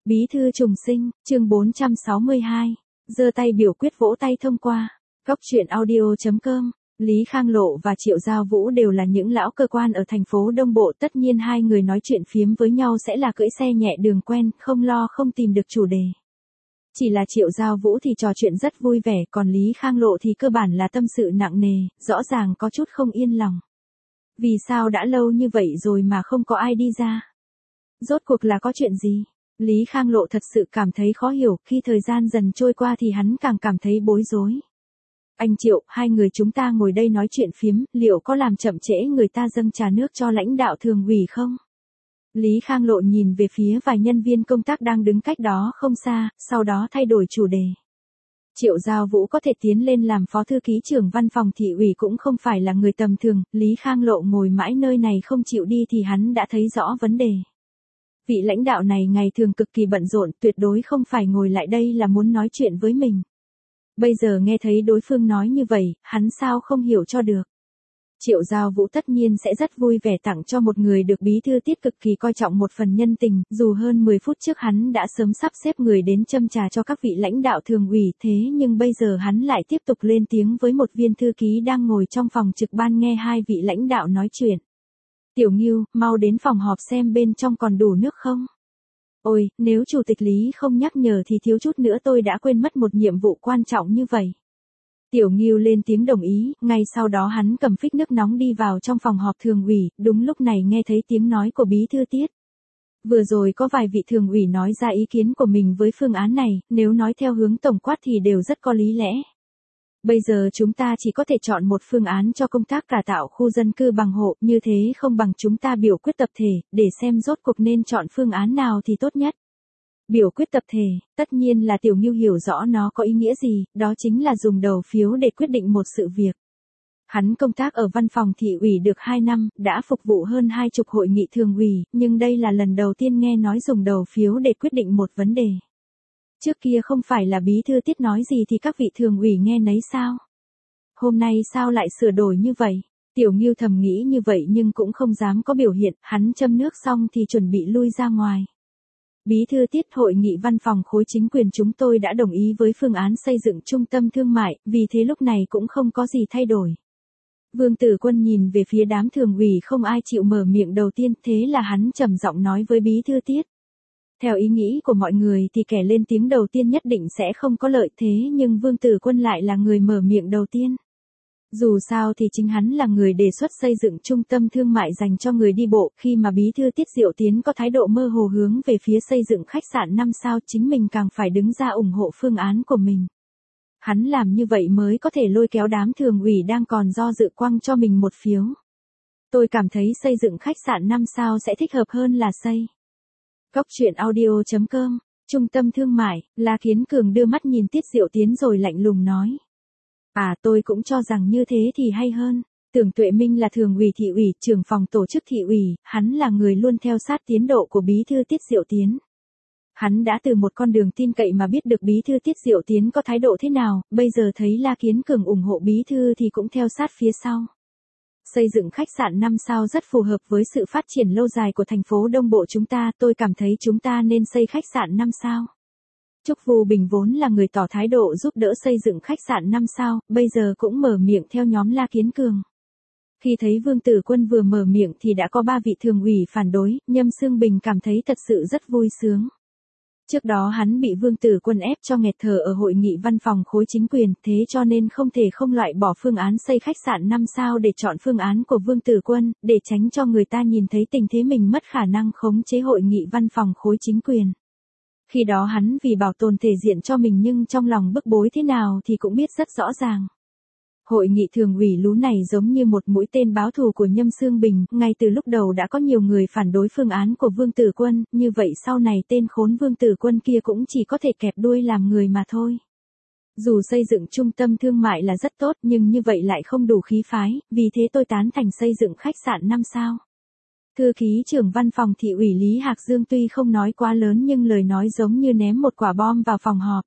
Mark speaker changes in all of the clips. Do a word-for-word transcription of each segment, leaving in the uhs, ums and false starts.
Speaker 1: Bí thư trùng sinh, chương bốn trăm sáu mươi hai. Giơ tay biểu quyết vỗ tay thông qua. Góc truyện audio chấm com. Lý Khang Lộ và Triệu Giao Vũ đều là những lão cơ quan ở thành phố Đông Bộ, tất nhiên hai người nói chuyện phiếm với nhau sẽ là cưỡi xe nhẹ đường quen, không lo không tìm được chủ đề. Chỉ là Triệu Giao Vũ thì trò chuyện rất vui vẻ, còn Lý Khang Lộ thì cơ bản là tâm sự nặng nề, rõ ràng có chút không yên lòng. Vì sao đã lâu như vậy rồi mà không có ai đi ra? Rốt cuộc là có chuyện gì? Lý Khang Lộ thật sự cảm thấy khó hiểu, khi thời gian dần trôi qua thì hắn càng cảm thấy bối rối. Anh Triệu, hai người chúng ta ngồi đây nói chuyện phiếm, liệu có làm chậm trễ người ta dâng trà nước cho lãnh đạo thường ủy không? Lý Khang Lộ nhìn về phía vài nhân viên công tác đang đứng cách đó không xa, sau đó thay đổi chủ đề. Triệu Giao Vũ có thể tiến lên làm phó thư ký trưởng văn phòng thị ủy cũng không phải là người tầm thường, Lý Khang Lộ ngồi mãi nơi này không chịu đi thì hắn đã thấy rõ vấn đề. Vị lãnh đạo này ngày thường cực kỳ bận rộn, tuyệt đối không phải ngồi lại đây là muốn nói chuyện với mình. Bây giờ nghe thấy đối phương nói như vậy, hắn sao không hiểu cho được. Triệu Giao Vũ tất nhiên sẽ rất vui vẻ tặng cho một người được bí thư Tiết cực kỳ coi trọng một phần nhân tình, dù hơn mười phút trước hắn đã sớm sắp xếp người đến châm trà cho các vị lãnh đạo thường ủy, thế nhưng bây giờ hắn lại tiếp tục lên tiếng với một viên thư ký đang ngồi trong phòng trực ban nghe hai vị lãnh đạo nói chuyện. Tiểu Ngưu, mau đến phòng họp xem bên trong còn đủ nước không? Ôi, nếu chủ tịch Lý không nhắc nhở thì thiếu chút nữa tôi đã quên mất một nhiệm vụ quan trọng như vậy. Tiểu Ngưu lên tiếng đồng ý, ngay sau đó hắn cầm phích nước nóng đi vào trong phòng họp thường ủy, đúng lúc này nghe thấy tiếng nói của bí thư Tiết. Vừa rồi có vài vị thường ủy nói ra ý kiến của mình với phương án này, nếu nói theo hướng tổng quát thì đều rất có lý lẽ. Bây giờ chúng ta chỉ có thể chọn một phương án cho công tác cải tạo khu dân cư bằng hộ, như thế không bằng chúng ta biểu quyết tập thể, để xem rốt cuộc nên chọn phương án nào thì tốt nhất. Biểu quyết tập thể, tất nhiên là Tiểu Ngưu hiểu rõ nó có ý nghĩa gì, đó chính là dùng đầu phiếu để quyết định một sự việc. Hắn công tác ở văn phòng thị ủy được hai năm, đã phục vụ hơn hai chục hội nghị thường ủy, nhưng đây là lần đầu tiên nghe nói dùng đầu phiếu để quyết định một vấn đề. Trước kia không phải là bí thư Tiết nói gì thì các vị thường ủy nghe nấy sao? Hôm nay sao lại sửa đổi như vậy? Tiểu Ngưu thầm nghĩ như vậy nhưng cũng không dám có biểu hiện, hắn châm nước xong thì chuẩn bị lui ra ngoài. Bí thư Tiết, hội nghị văn phòng khối chính quyền chúng tôi đã đồng ý với phương án xây dựng trung tâm thương mại, vì thế lúc này cũng không có gì thay đổi. Vương Tử Quân nhìn về phía đám thường ủy không ai chịu mở miệng đầu tiên, thế là hắn trầm giọng nói với bí thư Tiết. Theo ý nghĩ của mọi người thì kẻ lên tiếng đầu tiên nhất định sẽ không có lợi, thế nhưng Vương Tử Quân lại là người mở miệng đầu tiên. Dù sao thì chính hắn là người đề xuất xây dựng trung tâm thương mại dành cho người đi bộ, khi mà bí thư Tiết Diệu Tiến có thái độ mơ hồ hướng về phía xây dựng khách sạn năm sao, chính mình càng phải đứng ra ủng hộ phương án của mình. Hắn làm như vậy mới có thể lôi kéo đám thường ủy đang còn do dự quăng cho mình một phiếu. Tôi cảm thấy xây dựng khách sạn năm sao sẽ thích hợp hơn là xây. Góc truyện audio chấm com. Trung tâm thương mại, La Kiến Cường đưa mắt nhìn Tiết Diệu Tiến rồi lạnh lùng nói. À, tôi cũng cho rằng như thế thì hay hơn. Tưởng Tuệ Minh là thường ủy thị ủy, trưởng phòng tổ chức thị ủy, hắn là người luôn theo sát tiến độ của bí thư Tiết Diệu Tiến. Hắn đã từ một con đường tin cậy mà biết được bí thư Tiết Diệu Tiến có thái độ thế nào, bây giờ thấy La Kiến Cường ủng hộ bí thư thì cũng theo sát phía sau. Xây dựng khách sạn năm sao rất phù hợp với sự phát triển lâu dài của thành phố Đông Bộ chúng ta, tôi cảm thấy chúng ta nên xây khách sạn năm sao. Trúc Vu Bình vốn là người tỏ thái độ giúp đỡ xây dựng khách sạn năm sao, bây giờ cũng mở miệng theo nhóm La Kiến Cường. Khi thấy Vương Tử Quân vừa mở miệng thì đã có ba vị thường ủy phản đối, Nhâm Xương Bình cảm thấy thật sự rất vui sướng. Trước đó hắn bị Vương Tử Quân ép cho nghẹt thở ở hội nghị văn phòng khối chính quyền, thế cho nên không thể không loại bỏ phương án xây khách sạn năm sao để chọn phương án của Vương Tử Quân, để tránh cho người ta nhìn thấy tình thế mình mất khả năng khống chế hội nghị văn phòng khối chính quyền. Khi đó hắn vì bảo tồn thể diện cho mình nhưng trong lòng bức bối thế nào thì cũng biết rất rõ ràng. Hội nghị thường ủy lú này giống như một mũi tên báo thù của Nhâm Xương Bình, ngay từ lúc đầu đã có nhiều người phản đối phương án của Vương Tử Quân, như vậy sau này tên khốn Vương Tử Quân kia cũng chỉ có thể kẹp đuôi làm người mà thôi. Dù xây dựng trung tâm thương mại là rất tốt nhưng như vậy lại không đủ khí phái, vì thế tôi tán thành xây dựng khách sạn năm sao. Thư ký trưởng văn phòng thị ủy Lý Hạc Dương tuy không nói quá lớn nhưng lời nói giống như ném một quả bom vào phòng họp.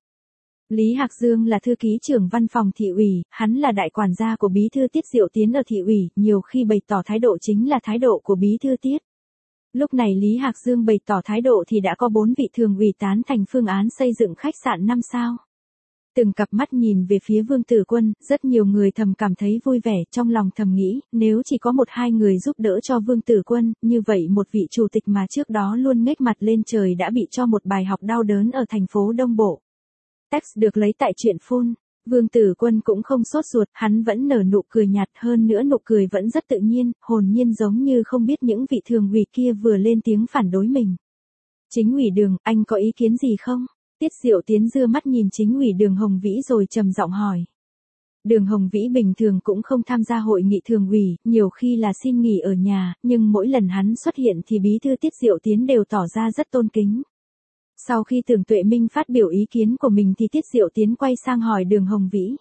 Speaker 1: Lý Hạc Dương là thư ký trưởng văn phòng thị ủy, hắn là đại quản gia của bí thư Tiết Diệu Tiến ở thị ủy, nhiều khi bày tỏ thái độ chính là thái độ của bí thư Tiết. Lúc này Lý Hạc Dương bày tỏ thái độ thì đã có bốn vị thường ủy tán thành phương án xây dựng khách sạn năm sao. Từng cặp mắt nhìn về phía Vương Tử Quân, rất nhiều người thầm cảm thấy vui vẻ, trong lòng thầm nghĩ, nếu chỉ có một hai người giúp đỡ cho Vương Tử Quân, như vậy một vị chủ tịch mà trước đó luôn ngếch mặt lên trời đã bị cho một bài học đau đớn ở thành phố Đông Bộ. Text được lấy tại truyện phun. Vương Tử Quân cũng không sốt ruột, hắn vẫn nở nụ cười nhạt, hơn nữa nụ cười vẫn rất tự nhiên, hồn nhiên giống như không biết những vị thường ủy kia vừa lên tiếng phản đối mình. Chính ủy Đường, anh có ý kiến gì không? Tiết Diệu Tiến đưa mắt nhìn chính ủy Đường Hồng Vĩ rồi trầm giọng hỏi. Đường Hồng Vĩ bình thường cũng không tham gia hội nghị thường ủy, nhiều khi là xin nghỉ ở nhà, nhưng mỗi lần hắn xuất hiện thì bí thư Tiết Diệu Tiến đều tỏ ra rất tôn kính. Sau khi Tưởng Tuệ Minh phát biểu ý kiến của mình thì Tiết Diệu Tiến quay sang hỏi Đường Hồng Vĩ.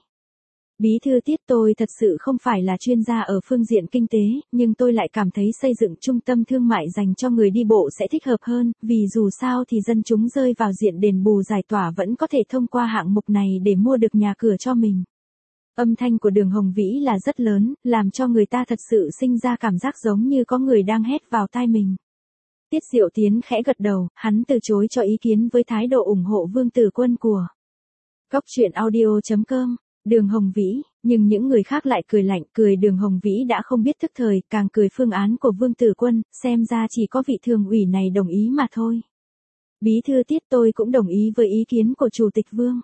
Speaker 1: Bí thư Tiết, tôi thật sự không phải là chuyên gia ở phương diện kinh tế, nhưng tôi lại cảm thấy xây dựng trung tâm thương mại dành cho người đi bộ sẽ thích hợp hơn, vì dù sao thì dân chúng rơi vào diện đền bù giải tỏa vẫn có thể thông qua hạng mục này để mua được nhà cửa cho mình. Âm thanh của Đường Hồng Vĩ là rất lớn, làm cho người ta thật sự sinh ra cảm giác giống như có người đang hét vào tai mình. Tiết Diệu Tiến khẽ gật đầu, hắn từ chối cho ý kiến với thái độ ủng hộ Vương Tử Quân của Cóc Truyện Audio chấm com. Đường Hồng Vĩ, nhưng những người khác lại cười lạnh, cười Đường Hồng Vĩ đã không biết thức thời, càng cười phương án của Vương Tử Quân, xem ra chỉ có vị thường ủy này đồng ý mà thôi. Bí thư Tiết, tôi cũng đồng ý với ý kiến của Chủ tịch Vương.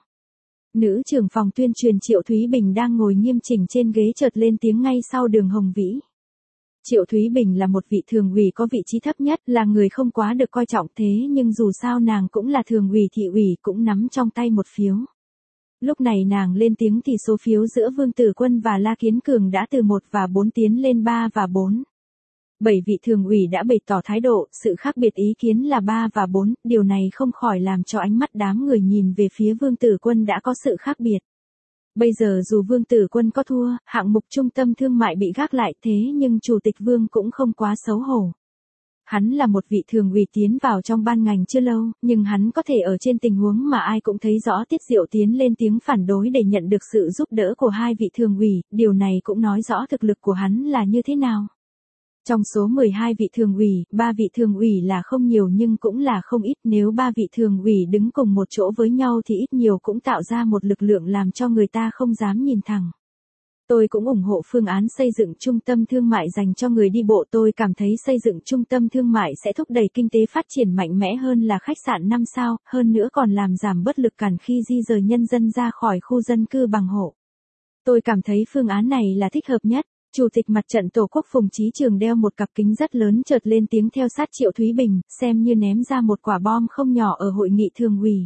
Speaker 1: Nữ trưởng phòng tuyên truyền Triệu Thúy Bình đang ngồi nghiêm chỉnh trên ghế chợt lên tiếng ngay sau Đường Hồng Vĩ. Triệu Thúy Bình là một vị thường ủy có vị trí thấp nhất, là người không quá được coi trọng, thế nhưng dù sao nàng cũng là thường ủy thị ủy, cũng nắm trong tay một phiếu. Lúc này nàng lên tiếng thì số phiếu giữa Vương Tử Quân và La Kiến Cường đã từ một và bốn tiến lên ba và bốn. Bảy vị thường ủy đã bày tỏ thái độ, sự khác biệt ý kiến là ba và bốn, điều này không khỏi làm cho ánh mắt đám người nhìn về phía Vương Tử Quân đã có sự khác biệt. Bây giờ dù Vương Tử Quân có thua, hạng mục trung tâm thương mại bị gác lại, thế nhưng Chủ tịch Vương cũng không quá xấu hổ. Hắn là một vị thường ủy tiến vào trong ban ngành chưa lâu, nhưng hắn có thể ở trên tình huống mà ai cũng thấy rõ Tiết Diệu Tiến lên tiếng phản đối để nhận được sự giúp đỡ của hai vị thường ủy, điều này cũng nói rõ thực lực của hắn là như thế nào. Trong số mười hai vị thường ủy, ba vị thường ủy là không nhiều nhưng cũng là không ít, nếu ba vị thường ủy đứng cùng một chỗ với nhau thì ít nhiều cũng tạo ra một lực lượng làm cho người ta không dám nhìn thẳng. Tôi cũng ủng hộ phương án xây dựng trung tâm thương mại dành cho người đi bộ, tôi cảm thấy xây dựng trung tâm thương mại sẽ thúc đẩy kinh tế phát triển mạnh mẽ hơn là khách sạn năm sao, hơn nữa còn làm giảm bất lực cản khi di rời nhân dân ra khỏi khu dân cư bằng hộ. Tôi cảm thấy phương án này là thích hợp nhất. Chủ tịch Mặt trận Tổ quốc Phùng Chí Trường đeo một cặp kính rất lớn chợt lên tiếng theo sát Triệu Thúy Bình, xem như ném ra một quả bom không nhỏ ở hội nghị thường ủy.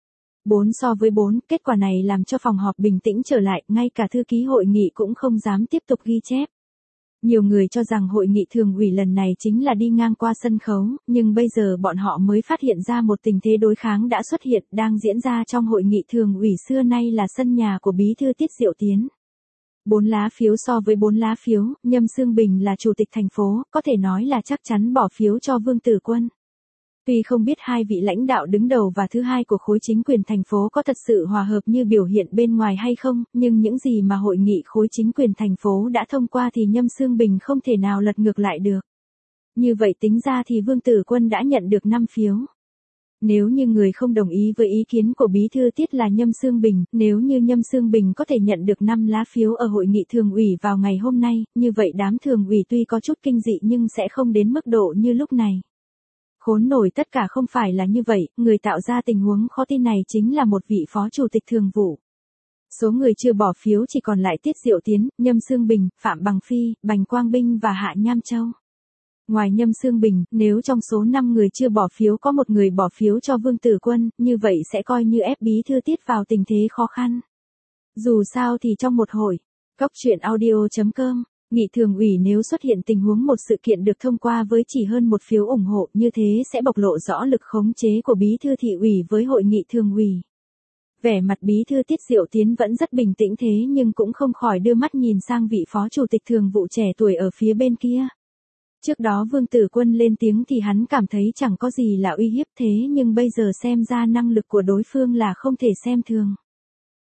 Speaker 1: bốn so với bốn, kết quả này làm cho phòng họp bình tĩnh trở lại, ngay cả thư ký hội nghị cũng không dám tiếp tục ghi chép. Nhiều người cho rằng hội nghị thường ủy lần này chính là đi ngang qua sân khấu, nhưng bây giờ bọn họ mới phát hiện ra một tình thế đối kháng đã xuất hiện, đang diễn ra trong hội nghị thường ủy xưa nay là sân nhà của bí thư Tiết Diệu Tiến. Bốn lá phiếu so với bốn lá phiếu, Nhâm Xương Bình là chủ tịch thành phố, có thể nói là chắc chắn bỏ phiếu cho Vương Tử Quân. Tuy không biết hai vị lãnh đạo đứng đầu và thứ hai của khối chính quyền thành phố có thật sự hòa hợp như biểu hiện bên ngoài hay không, nhưng những gì mà hội nghị khối chính quyền thành phố đã thông qua thì Nhâm Xương Bình không thể nào lật ngược lại được. Như vậy tính ra thì Vương Tử Quân đã nhận được năm phiếu. Nếu như người không đồng ý với ý kiến của bí thư Tiết là Nhâm Xương Bình, nếu như Nhâm Xương Bình có thể nhận được năm lá phiếu ở hội nghị thường ủy vào ngày hôm nay, như vậy đám thường ủy tuy có chút kinh dị nhưng sẽ không đến mức độ như lúc này. Khốn nổi, tất cả không phải là như vậy, người tạo ra tình huống khó tin này chính là một vị phó chủ tịch thường vụ. Số người chưa bỏ phiếu chỉ còn lại Tiết Diệu Tiến, Nhâm Xương Bình, Phạm Bằng Phi, Bành Quang Binh và Hạ Nham Châu. Ngoài Nhâm Xương Bình, nếu trong số năm người chưa bỏ phiếu có một người bỏ phiếu cho Vương Tử Quân, như vậy sẽ coi như ép bí thư Tiết vào tình thế khó khăn. Dù sao thì trong một hội, Cóc Truyện Audio chấm com, nghị thường ủy nếu xuất hiện tình huống một sự kiện được thông qua với chỉ hơn một phiếu ủng hộ, như thế sẽ bộc lộ rõ lực khống chế của bí thư thị ủy với hội nghị thường ủy. Vẻ mặt bí thư Tiết Diệu Tiến vẫn rất bình tĩnh thế nhưng cũng không khỏi đưa mắt nhìn sang vị phó chủ tịch thường vụ trẻ tuổi ở phía bên kia. Trước đó Vương Tử Quân lên tiếng thì hắn cảm thấy chẳng có gì là uy hiếp, thế nhưng bây giờ xem ra năng lực của đối phương là không thể xem thường.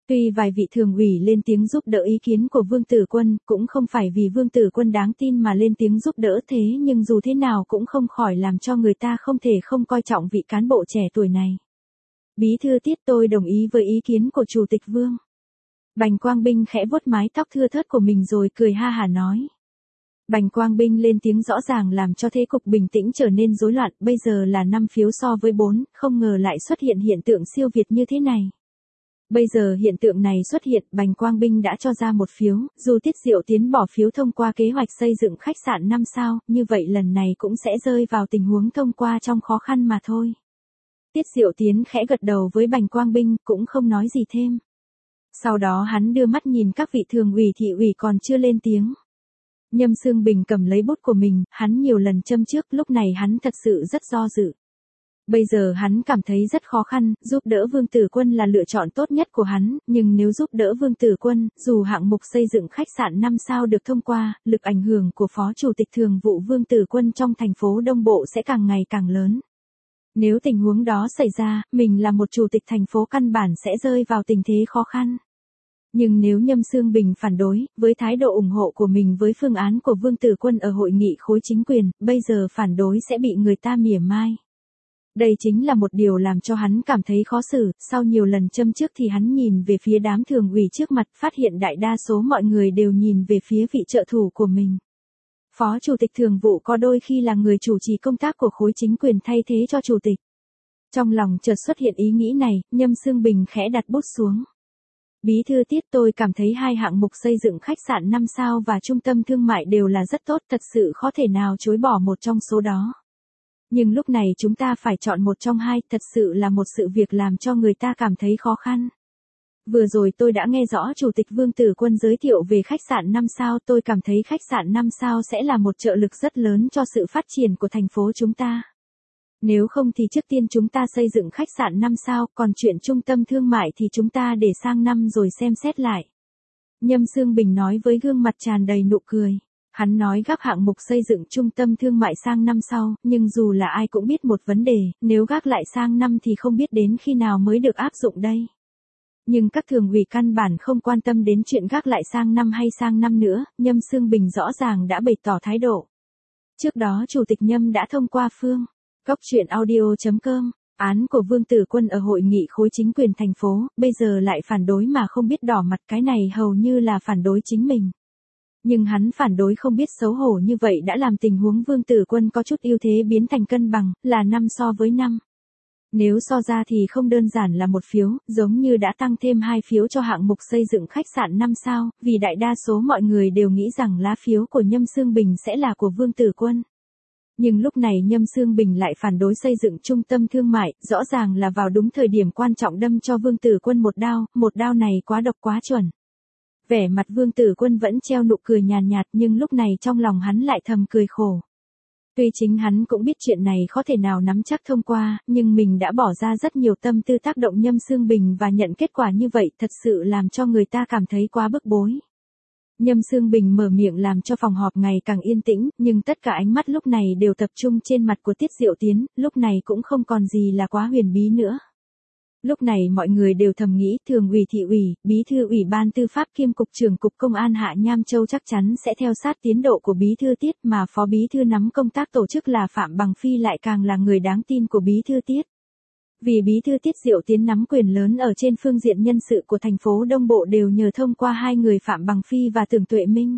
Speaker 1: Tuy vài vị thường ủy lên tiếng giúp đỡ ý kiến của Vương Tử Quân, cũng không phải vì Vương Tử Quân đáng tin mà lên tiếng giúp đỡ thế nhưng dù thế nào cũng không khỏi làm cho người ta không thể không coi trọng vị cán bộ trẻ tuổi này. Bí thư Tiết, tôi đồng ý với ý kiến của Chủ tịch Vương. Bành Quang Binh khẽ vuốt mái tóc thưa thớt của mình rồi cười ha hả nói. Bành Quang Binh lên tiếng rõ ràng làm cho thế cục bình tĩnh trở nên rối loạn, bây giờ là năm phiếu so với bốn, không ngờ lại xuất hiện hiện tượng siêu việt như thế này. Bây giờ hiện tượng này xuất hiện, Bành Quang Binh đã cho ra một phiếu, dù Tiết Diệu Tiến bỏ phiếu thông qua kế hoạch xây dựng khách sạn năm sao, như vậy lần này cũng sẽ rơi vào tình huống thông qua trong khó khăn mà thôi. Tiết Diệu Tiến khẽ gật đầu với Bành Quang Binh, cũng không nói gì thêm. Sau đó hắn đưa mắt nhìn các vị thường ủy thị ủy còn chưa lên tiếng. Nhâm Xương Bình cầm lấy bút của mình, hắn nhiều lần châm trước, lúc này hắn thật sự rất do dự. Bây giờ hắn cảm thấy rất khó khăn, giúp đỡ Vương Tử Quân là lựa chọn tốt nhất của hắn, nhưng nếu giúp đỡ Vương Tử Quân, dù hạng mục xây dựng khách sạn năm sao được thông qua, lực ảnh hưởng của Phó Chủ tịch Thường vụ Vương Tử Quân trong thành phố Đông Bộ sẽ càng ngày càng lớn. Nếu tình huống đó xảy ra, mình là một chủ tịch thành phố căn bản sẽ rơi vào tình thế khó khăn. Nhưng nếu Nhâm Xương Bình phản đối, với thái độ ủng hộ của mình với phương án của Vương Tử Quân ở hội nghị khối chính quyền, bây giờ phản đối sẽ bị người ta mỉa mai. Đây chính là một điều làm cho hắn cảm thấy khó xử, sau nhiều lần châm trước thì hắn nhìn về phía đám thường ủy trước mặt, phát hiện đại đa số mọi người đều nhìn về phía vị trợ thủ của mình. Phó Chủ tịch Thường vụ có đôi khi là người chủ trì công tác của khối chính quyền thay thế cho Chủ tịch. Trong lòng chợt xuất hiện ý nghĩ này, Nhâm Xương Bình khẽ đặt bút xuống. Bí thư Tiết, tôi cảm thấy hai hạng mục xây dựng khách sạn năm sao và trung tâm thương mại đều là rất tốt, thật sự khó thể nào chối bỏ một trong số đó. Nhưng lúc này chúng ta phải chọn một trong hai, thật sự là một sự việc làm cho người ta cảm thấy khó khăn. Vừa rồi tôi đã nghe rõ Chủ tịch Vương Tử Quân giới thiệu về khách sạn năm sao, tôi cảm thấy khách sạn năm sao sẽ là một trợ lực rất lớn cho sự phát triển của thành phố chúng ta. Nếu không thì trước tiên chúng ta xây dựng khách sạn năm sao, còn chuyện trung tâm thương mại thì chúng ta để sang năm rồi xem xét lại. Nhâm Xương Bình nói với gương mặt tràn đầy nụ cười. Hắn nói gác hạng mục xây dựng trung tâm thương mại sang năm sau, nhưng dù là ai cũng biết một vấn đề, nếu gác lại sang năm thì không biết đến khi nào mới được áp dụng đây. Nhưng các thường ủy căn bản không quan tâm đến chuyện gác lại sang năm hay sang năm nữa, Nhâm Xương Bình rõ ràng đã bày tỏ thái độ. Trước đó Chủ tịch Nhâm đã thông qua phương Cóc Truyện Audio chấm com, án của Vương Tử Quân ở hội nghị khối chính quyền thành phố, bây giờ lại phản đối mà không biết đỏ mặt, cái này hầu như là phản đối chính mình. Nhưng hắn phản đối không biết xấu hổ như vậy đã làm tình huống Vương Tử Quân có chút ưu thế biến thành cân bằng, là năm so với năm. Nếu so ra thì không đơn giản là một phiếu, giống như đã tăng thêm hai phiếu cho hạng mục xây dựng khách sạn năm sao, vì đại đa số mọi người đều nghĩ rằng lá phiếu của Nhâm Xương Bình sẽ là của Vương Tử Quân. Nhưng lúc này Nhâm Xương Bình lại phản đối xây dựng trung tâm thương mại, rõ ràng là vào đúng thời điểm quan trọng đâm cho Vương Tử Quân một đao, một đao này quá độc quá chuẩn. Vẻ mặt Vương Tử Quân vẫn treo nụ cười nhàn nhạt, nhạt nhưng lúc này trong lòng hắn lại thầm cười khổ. Tuy chính hắn cũng biết chuyện này khó thể nào nắm chắc thông qua, nhưng mình đã bỏ ra rất nhiều tâm tư tác động Nhâm Xương Bình và nhận kết quả như vậy thật sự làm cho người ta cảm thấy quá bức bối. Nhâm Xương Bình mở miệng làm cho phòng họp ngày càng yên tĩnh, nhưng tất cả ánh mắt lúc này đều tập trung trên mặt của Tiết Diệu Tiến, lúc này cũng không còn gì là quá huyền bí nữa. Lúc này mọi người đều thầm nghĩ thường ủy thị ủy, bí thư ủy ban tư pháp kiêm cục trưởng cục công an Hạ Nham Châu chắc chắn sẽ theo sát tiến độ của bí thư Tiết, mà phó bí thư nắm công tác tổ chức là Phạm Bằng Phi lại càng là người đáng tin của bí thư Tiết. Vì bí thư Tiết Diệu Tiến nắm quyền lớn ở trên phương diện nhân sự của thành phố Đông Bộ đều nhờ thông qua hai người Phạm Bằng Phi và Tưởng Tuệ Minh.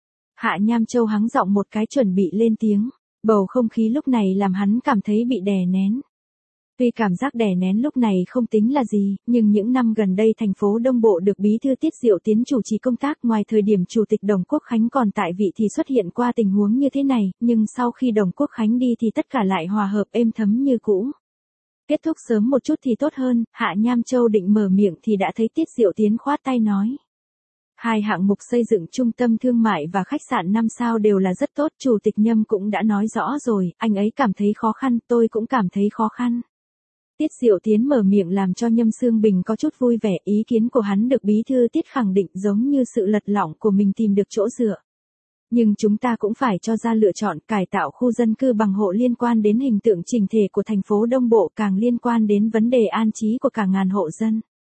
Speaker 1: Hạ Nham Châu hắng giọng một cái chuẩn bị lên tiếng, bầu không khí lúc này làm hắn cảm thấy bị đè nén. Tuy cảm giác đè nén lúc này không tính là gì, nhưng những năm gần đây thành phố Đông Bộ được bí thư Tiết Diệu Tiến chủ trì công tác, ngoài thời điểm Chủ tịch Đồng Quốc Khánh còn tại vị thì xuất hiện qua tình huống như thế này, nhưng sau khi Đồng Quốc Khánh đi thì tất cả lại hòa hợp êm thấm như cũ. Kết thúc sớm một chút thì tốt hơn, Hạ Nham Châu định mở miệng thì đã thấy Tiết Diệu Tiến khoát tay nói. Hai hạng mục xây dựng trung tâm thương mại và khách sạn năm sao đều là rất tốt, Chủ tịch Nhâm cũng đã nói rõ rồi, anh ấy cảm thấy khó khăn, tôi cũng cảm thấy khó khăn. Tiết Diệu Tiến mở miệng làm cho Nhâm Xương Bình có chút vui vẻ, ý kiến của hắn được bí thư Tiết khẳng định giống như sự lật lọng của mình tìm được chỗ dựa. Nhưng chúng ta cũng phải cho ra lựa chọn cải tạo khu dân cư bằng hộ liên quan đến hình tượng chỉnh thể của thành phố Đông Bộ, càng liên quan đến vấn đề an trí của cả ngàn hộ dân.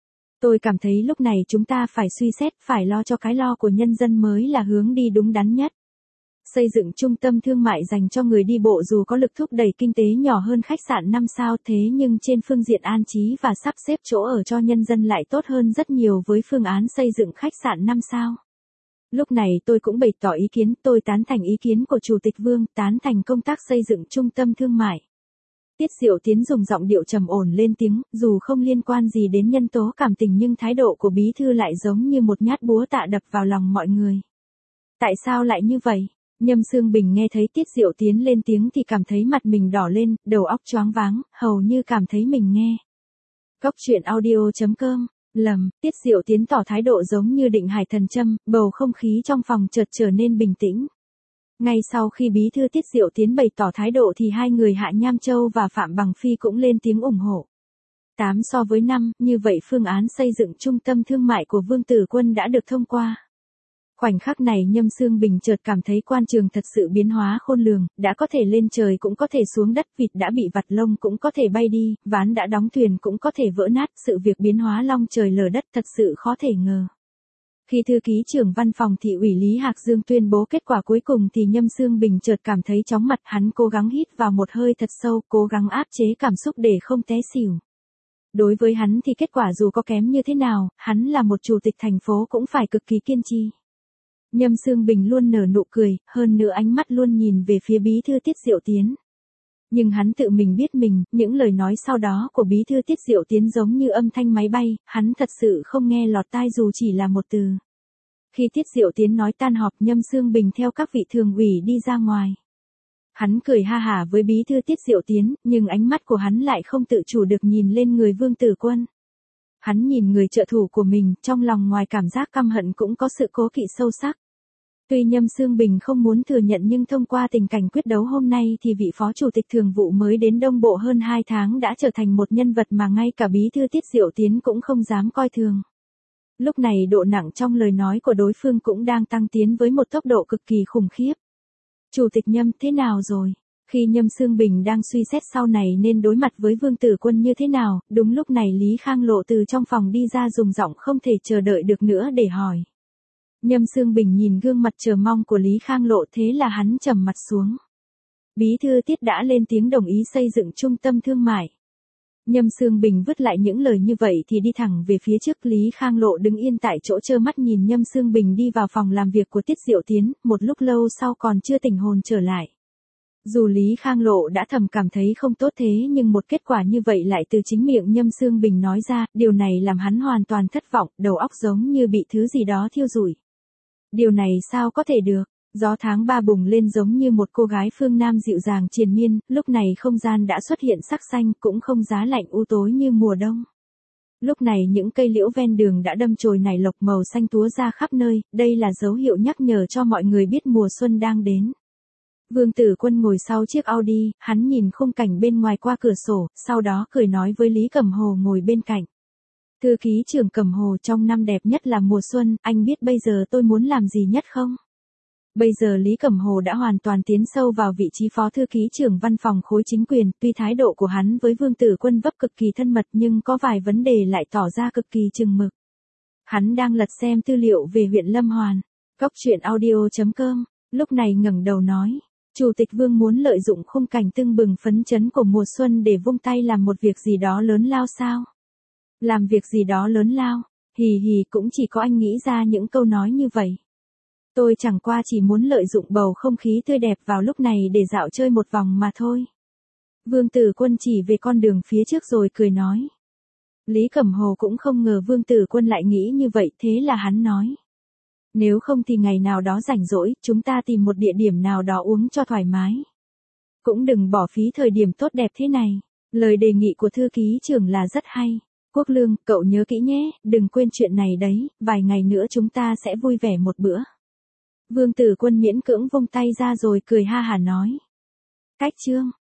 Speaker 1: Tôi cảm thấy lúc này chúng ta phải suy xét, phải lo cho cái lo của nhân dân mới là hướng đi đúng đắn nhất. Xây dựng trung tâm thương mại dành cho người đi bộ dù có lực thúc đẩy kinh tế nhỏ hơn khách sạn năm sao thế nhưng trên phương diện an trí và sắp xếp chỗ ở cho nhân dân lại tốt hơn rất nhiều với phương án xây dựng khách sạn năm sao. Lúc này tôi cũng bày tỏ ý kiến, tôi tán thành ý kiến của Chủ tịch Vương, tán thành công tác xây dựng trung tâm thương mại. Tiết Diệu Tiến dùng giọng điệu trầm ổn lên tiếng, dù không liên quan gì đến nhân tố cảm tình nhưng thái độ của bí thư lại giống như một nhát búa tạ đập vào lòng mọi người. Tại sao lại như vậy? Nhâm Xương Bình nghe thấy Tiết Diệu Tiến lên tiếng thì cảm thấy mặt mình đỏ lên, đầu óc choáng váng, hầu như cảm thấy mình nghe. Cốc truyện audio chấm com. Lầm, Tiết Diệu Tiến tỏ thái độ giống như định hải thần châm, bầu không khí trong phòng chợt trở nên bình tĩnh. Ngay sau khi bí thư Tiết Diệu Tiến bày tỏ thái độ thì hai người Hạ Nham Châu và Phạm Bằng Phi cũng lên tiếng ủng hộ. tám so với năm, như vậy phương án xây dựng trung tâm thương mại của Vương Tử Quân đã được thông qua. Khoảnh khắc này Nhâm Xương Bình chợt cảm thấy quan trường thật sự biến hóa khôn lường, đã có thể lên trời cũng có thể xuống đất, vịt đã bị vặt lông cũng có thể bay đi, ván đã đóng thuyền cũng có thể vỡ nát, sự việc biến hóa long trời lở đất thật sự khó thể ngờ. Khi thư ký trưởng văn phòng thị ủy Lý Hạc Dương tuyên bố kết quả cuối cùng thì Nhâm Xương Bình chợt cảm thấy chóng mặt, hắn cố gắng hít vào một hơi thật sâu, cố gắng áp chế cảm xúc để không té xỉu. Đối với hắn thì kết quả dù có kém như thế nào, hắn là một chủ tịch thành phố cũng phải cực kỳ kiên trì. Nhâm Xương Bình luôn nở nụ cười, hơn nữa ánh mắt luôn nhìn về phía bí thư Tiết Diệu Tiến. Nhưng hắn tự mình biết mình, những lời nói sau đó của bí thư Tiết Diệu Tiến giống như âm thanh máy bay, hắn thật sự không nghe lọt tai dù chỉ là một từ. Khi Tiết Diệu Tiến nói tan họp, Nhâm Xương Bình theo các vị thường ủy đi ra ngoài. Hắn cười ha hả với bí thư Tiết Diệu Tiến, nhưng ánh mắt của hắn lại không tự chủ được nhìn lên người Vương Tử Quân. Hắn nhìn người trợ thủ của mình, trong lòng ngoài cảm giác căm hận cũng có sự cố kỵ sâu sắc. Tuy Nhâm Xương Bình không muốn thừa nhận nhưng thông qua tình cảnh quyết đấu hôm nay thì vị phó chủ tịch thường vụ mới đến Đông Bộ hơn hai tháng đã trở thành một nhân vật mà ngay cả bí thư Tiết Diệu Tiến cũng không dám coi thường. Lúc này độ nặng trong lời nói của đối phương cũng đang tăng tiến với một tốc độ cực kỳ khủng khiếp. Chủ tịch Nhâm, thế nào rồi? Khi Nhâm Xương Bình đang suy xét sau này nên đối mặt với Vương Tử Quân như thế nào, đúng lúc này Lý Khang Lộ từ trong phòng đi ra dùng giọng không thể chờ đợi được nữa để hỏi. Nhâm Xương Bình nhìn gương mặt chờ mong của Lý Khang Lộ thế là hắn trầm mặt xuống. Bí thư Tiết đã lên tiếng đồng ý xây dựng trung tâm thương mại. Nhâm Xương Bình vứt lại những lời như vậy thì đi thẳng về phía trước. Lý Khang Lộ đứng yên tại chỗ trơ mắt nhìn Nhâm Xương Bình đi vào phòng làm việc của Tiết Diệu Tiến, một lúc lâu sau còn chưa tỉnh hồn trở lại. Dù Lý Khang Lộ đã thầm cảm thấy không tốt thế nhưng một kết quả như vậy lại từ chính miệng Nhâm Xương Bình nói ra, điều này làm hắn hoàn toàn thất vọng, đầu óc giống như bị thứ gì đó thiêu rụi. Điều này sao có thể được? Gió tháng ba bùng lên giống như một cô gái phương Nam dịu dàng triền miên, lúc này không gian đã xuất hiện sắc xanh cũng không giá lạnh u tối như mùa đông. Lúc này những cây liễu ven đường đã đâm chồi nảy lộc màu xanh túa ra khắp nơi, đây là dấu hiệu nhắc nhở cho mọi người biết mùa xuân đang đến. Vương Tử Quân ngồi sau chiếc Audi, hắn nhìn khung cảnh bên ngoài qua cửa sổ, sau đó cười nói với Lý Cẩm Hồ ngồi bên cạnh. Thư ký trưởng Cẩm Hồ, trong năm đẹp nhất là mùa xuân, anh biết bây giờ tôi muốn làm gì nhất không? Bây giờ Lý Cẩm Hồ đã hoàn toàn tiến sâu vào vị trí phó thư ký trưởng văn phòng khối chính quyền, tuy thái độ của hắn với Vương Tử Quân vấp cực kỳ thân mật nhưng có vài vấn đề lại tỏ ra cực kỳ chừng mực. Hắn đang lật xem tư liệu về huyện Lâm Hoàn. Cốc truyện audio chấm com, lúc này ngẩng đầu nói. Chủ tịch Vương muốn lợi dụng khung cảnh tưng bừng phấn chấn của mùa xuân để vung tay làm một việc gì đó lớn lao sao? Làm việc gì đó lớn lao? Hì hì, cũng chỉ có anh nghĩ ra những câu nói như vậy. Tôi chẳng qua chỉ muốn lợi dụng bầu không khí tươi đẹp vào lúc này để dạo chơi một vòng mà thôi. Vương Tử Quân chỉ về con đường phía trước rồi cười nói. Lý Cẩm Hồ cũng không ngờ Vương Tử Quân lại nghĩ như vậy, thế là hắn nói. Nếu không thì ngày nào đó rảnh rỗi, chúng ta tìm một địa điểm nào đó uống cho thoải mái. Cũng đừng bỏ phí thời điểm tốt đẹp thế này. Lời đề nghị của thư ký trưởng là rất hay. Quốc Lương, cậu nhớ kỹ nhé, đừng quên chuyện này đấy, vài ngày nữa chúng ta sẽ vui vẻ một bữa. Vương Tử Quân miễn cưỡng vung tay ra rồi cười ha hả nói. Cách chương.